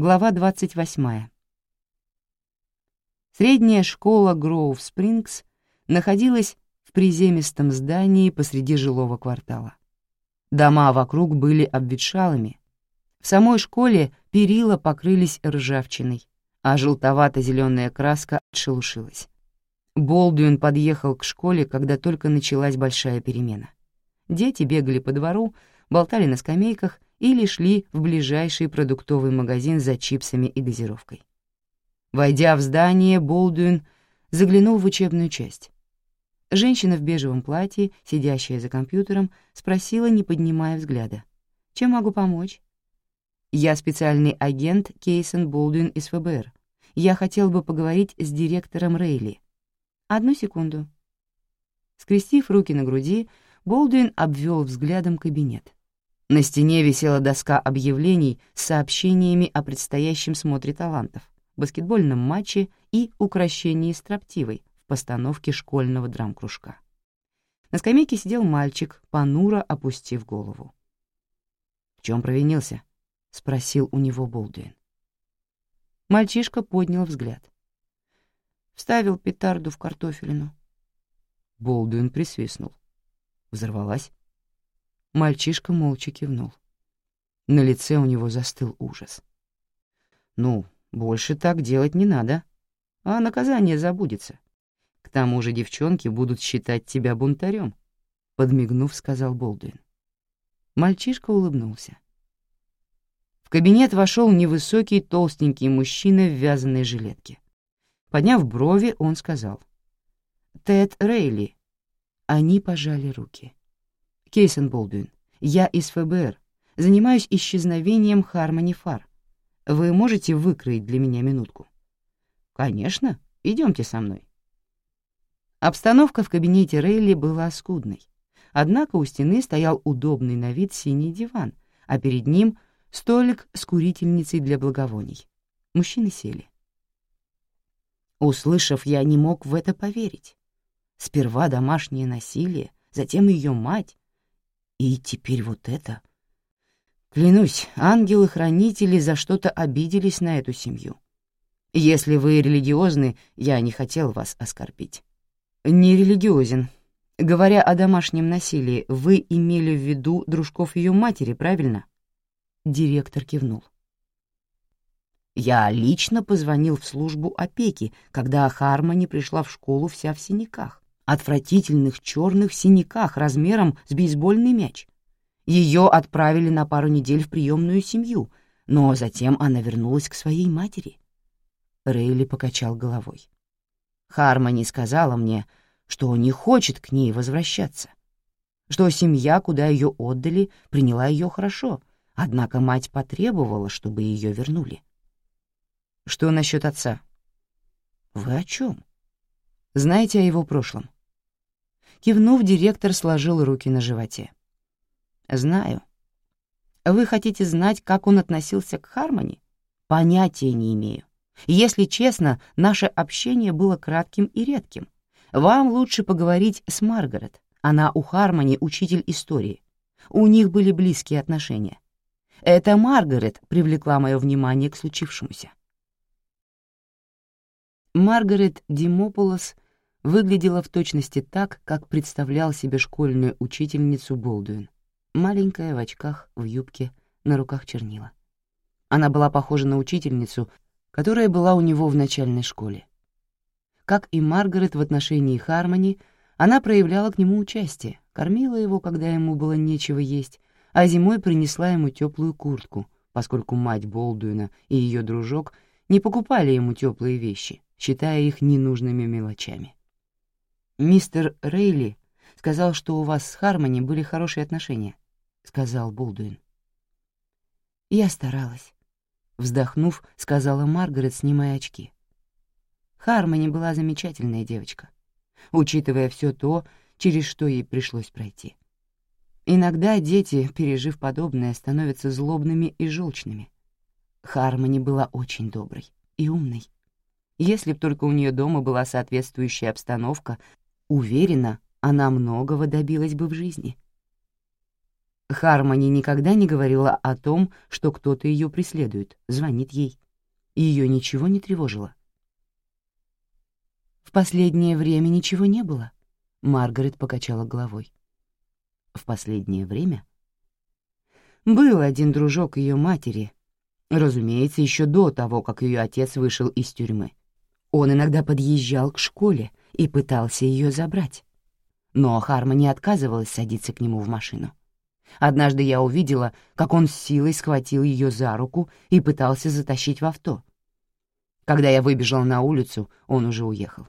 Глава 28. Средняя школа Гроув-Спрингс находилась в приземистом здании посреди жилого квартала. Дома вокруг были обветшалыми. В самой школе перила покрылись ржавчиной, а желтовато-зеленая краска отшелушилась. Болдуин подъехал к школе, когда только началась большая перемена. Дети бегали по двору, болтали на скамейках или шли в ближайший продуктовый магазин за чипсами и газировкой. Войдя в здание, Болдуин заглянул в учебную часть. Женщина в бежевом платье, сидящая за компьютером, спросила, не поднимая взгляда: «Чем могу помочь?» «Я специальный агент Кейсон Болдуин из ФБР. Я хотел бы поговорить с директором Рейли». «Одну секунду». Скрестив руки на груди, Болдуин обвел взглядом кабинет. На стене висела доска объявлений с сообщениями о предстоящем смотре талантов, баскетбольном матче и укрощении строптивой в постановке школьного драм-кружка. На скамейке сидел мальчик, понуро опустив голову. «В чем провинился?» — спросил у него Болдуин. Мальчишка поднял взгляд. Вставил петарду в картофелину. Болдуин присвистнул. Взорвалась. Мальчишка молча кивнул. На лице у него застыл ужас. «Ну, больше так делать не надо, а наказание забудется. К тому же девчонки будут считать тебя бунтарем», — подмигнув, сказал Болдуин. Мальчишка улыбнулся. В кабинет вошел невысокий толстенький мужчина в вязаной жилетке. Подняв брови, он сказал: «Тед Рейли». Они пожали руки. «Кейсон Болдуин, я из ФБР, занимаюсь исчезновением Хармони Фар. Вы можете выкроить для меня минутку?» «Конечно, идемте со мной». Обстановка в кабинете Рейли была скудной. Однако у стены стоял удобный на вид синий диван, а перед ним столик с курительницей для благовоний. Мужчины сели. Услышав, я не мог в это поверить. Сперва домашнее насилие, затем ее мать, и теперь вот это. Клянусь, ангелы-хранители за что-то обиделись на эту семью. Если вы религиозны, я не хотел вас оскорбить. Не религиозен. Говоря о домашнем насилии, вы имели в виду дружков ее матери, правильно? Директор кивнул. Я лично позвонил в службу опеки, когда Хармони пришла в школу вся в синяках. Отвратительных черных синяках размером с бейсбольный мяч. Ее отправили на пару недель в приемную семью, но затем она вернулась к своей матери. Рейли покачал головой. Хармони сказала мне, что не хочет к ней возвращаться, что семья, куда ее отдали, приняла ее хорошо, однако мать потребовала, чтобы ее вернули. Что насчет отца? Вы о чем? Знаете о его прошлом? Кивнув, директор сложил руки на животе. Знаю. Вы хотите знать, как он относился к Хармони? Понятия не имею. Если честно, наше общение было кратким и редким. Вам лучше поговорить с Маргарет. Она у Хармони учитель истории. У них были близкие отношения. Это Маргарет привлекла мое внимание к случившемуся. Маргарет Димополос выглядела в точности так, как представлял себе школьную учительницу Болдуин. Маленькая, в очках, в юбке, на руках чернила. Она была похожа на учительницу, которая была у него в начальной школе. Как и Маргарет в отношении Хармони, она проявляла к нему участие, кормила его, когда ему было нечего есть, а зимой принесла ему теплую куртку, поскольку мать Болдуина и ее дружок не покупали ему теплые вещи, считая их ненужными мелочами. «Мистер Рейли сказал, что у вас с Хармони были хорошие отношения», — сказал Болдуин. «Я старалась», — вздохнув, сказала Маргарет, снимая очки. Хармони была замечательная девочка, учитывая все то, через что ей пришлось пройти. Иногда дети, пережив подобное, становятся злобными и желчными. Хармони была очень доброй и умной. Если б только у нее дома была соответствующая обстановка, уверена, она многого добилась бы в жизни. Хармони никогда не говорила о том, что кто-то ее преследует, звонит ей. Ее ничего не тревожило. «В последнее время ничего не было», — Маргарет покачала головой. «В последнее время?» Был один дружок ее матери, разумеется, еще до того, как ее отец вышел из тюрьмы. Он иногда подъезжал к школе и пытался ее забрать. Но Хармони отказывалась садиться к нему в машину. Однажды я увидела, как он с силой схватил ее за руку и пытался затащить в авто. Когда я выбежала на улицу, он уже уехал.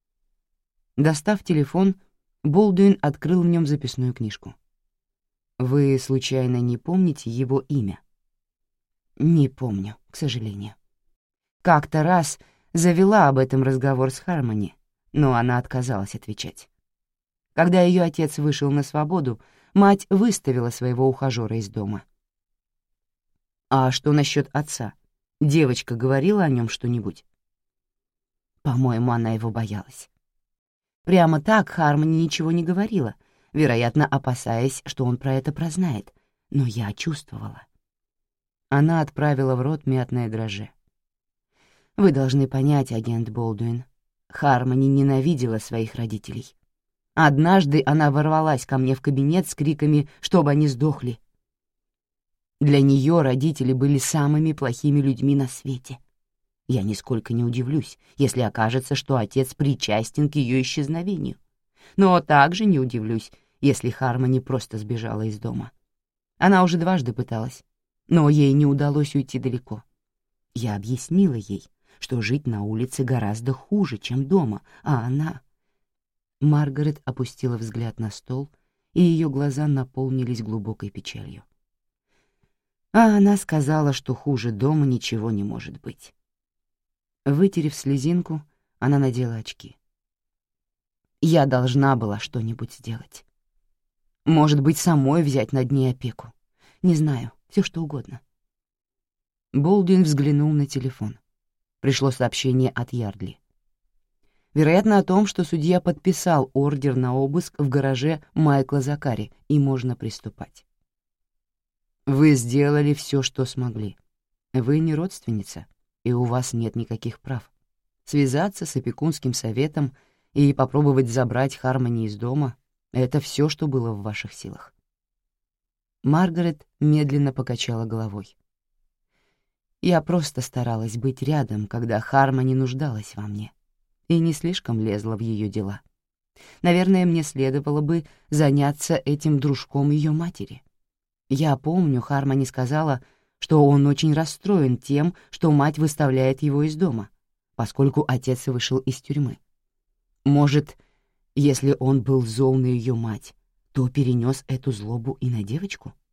Достав телефон, Болдуин открыл в нем записную книжку. «Вы, случайно, не помните его имя?» «Не помню, к сожалению. Как-то раз завела об этом разговор с Хармони, но она отказалась отвечать. Когда ее отец вышел на свободу, мать выставила своего ухажера из дома». «А что насчет отца? Девочка говорила о нем что-нибудь?» «По-моему, она его боялась. Прямо так Хармони ничего не говорила, вероятно, опасаясь, что он про это прознает, но я чувствовала». Она отправила в рот мятное дрожжи. «Вы должны понять, агент Болдуин, Хармони ненавидела своих родителей. Однажды она ворвалась ко мне в кабинет с криками, чтобы они сдохли. Для нее родители были самыми плохими людьми на свете. Я нисколько не удивлюсь, если окажется, что отец причастен к ее исчезновению. Но также не удивлюсь, если Хармони просто сбежала из дома. Она уже дважды пыталась, но ей не удалось уйти далеко. Я объяснила ей, что жить на улице гораздо хуже, чем дома, а она...» Маргарет опустила взгляд на стол, и ее глаза наполнились глубокой печалью. А она сказала, что хуже дома ничего не может быть. Вытерев слезинку, она надела очки. «Я должна была что-нибудь сделать. Может быть, самой взять над ней опеку. Не знаю, все что угодно». Болдуин взглянул на телефон. Пришло сообщение от Ярдли. Вероятно, о том, что судья подписал ордер на обыск в гараже Майкла Закари, и можно приступать. «Вы сделали все, что смогли. Вы не родственница, и у вас нет никаких прав. Связаться с опекунским советом и попробовать забрать Хармони из дома — это все, что было в ваших силах». Маргарет медленно покачала головой. «Я просто старалась быть рядом, когда Хармони нуждалась во мне, и не слишком лезла в ее дела. Наверное, мне следовало бы заняться этим дружком ее матери. Я помню, Хармони сказала, что он очень расстроен тем, что мать выставляет его из дома, поскольку отец вышел из тюрьмы. Может, если он был зол на ее мать, то перенес эту злобу и на девочку?»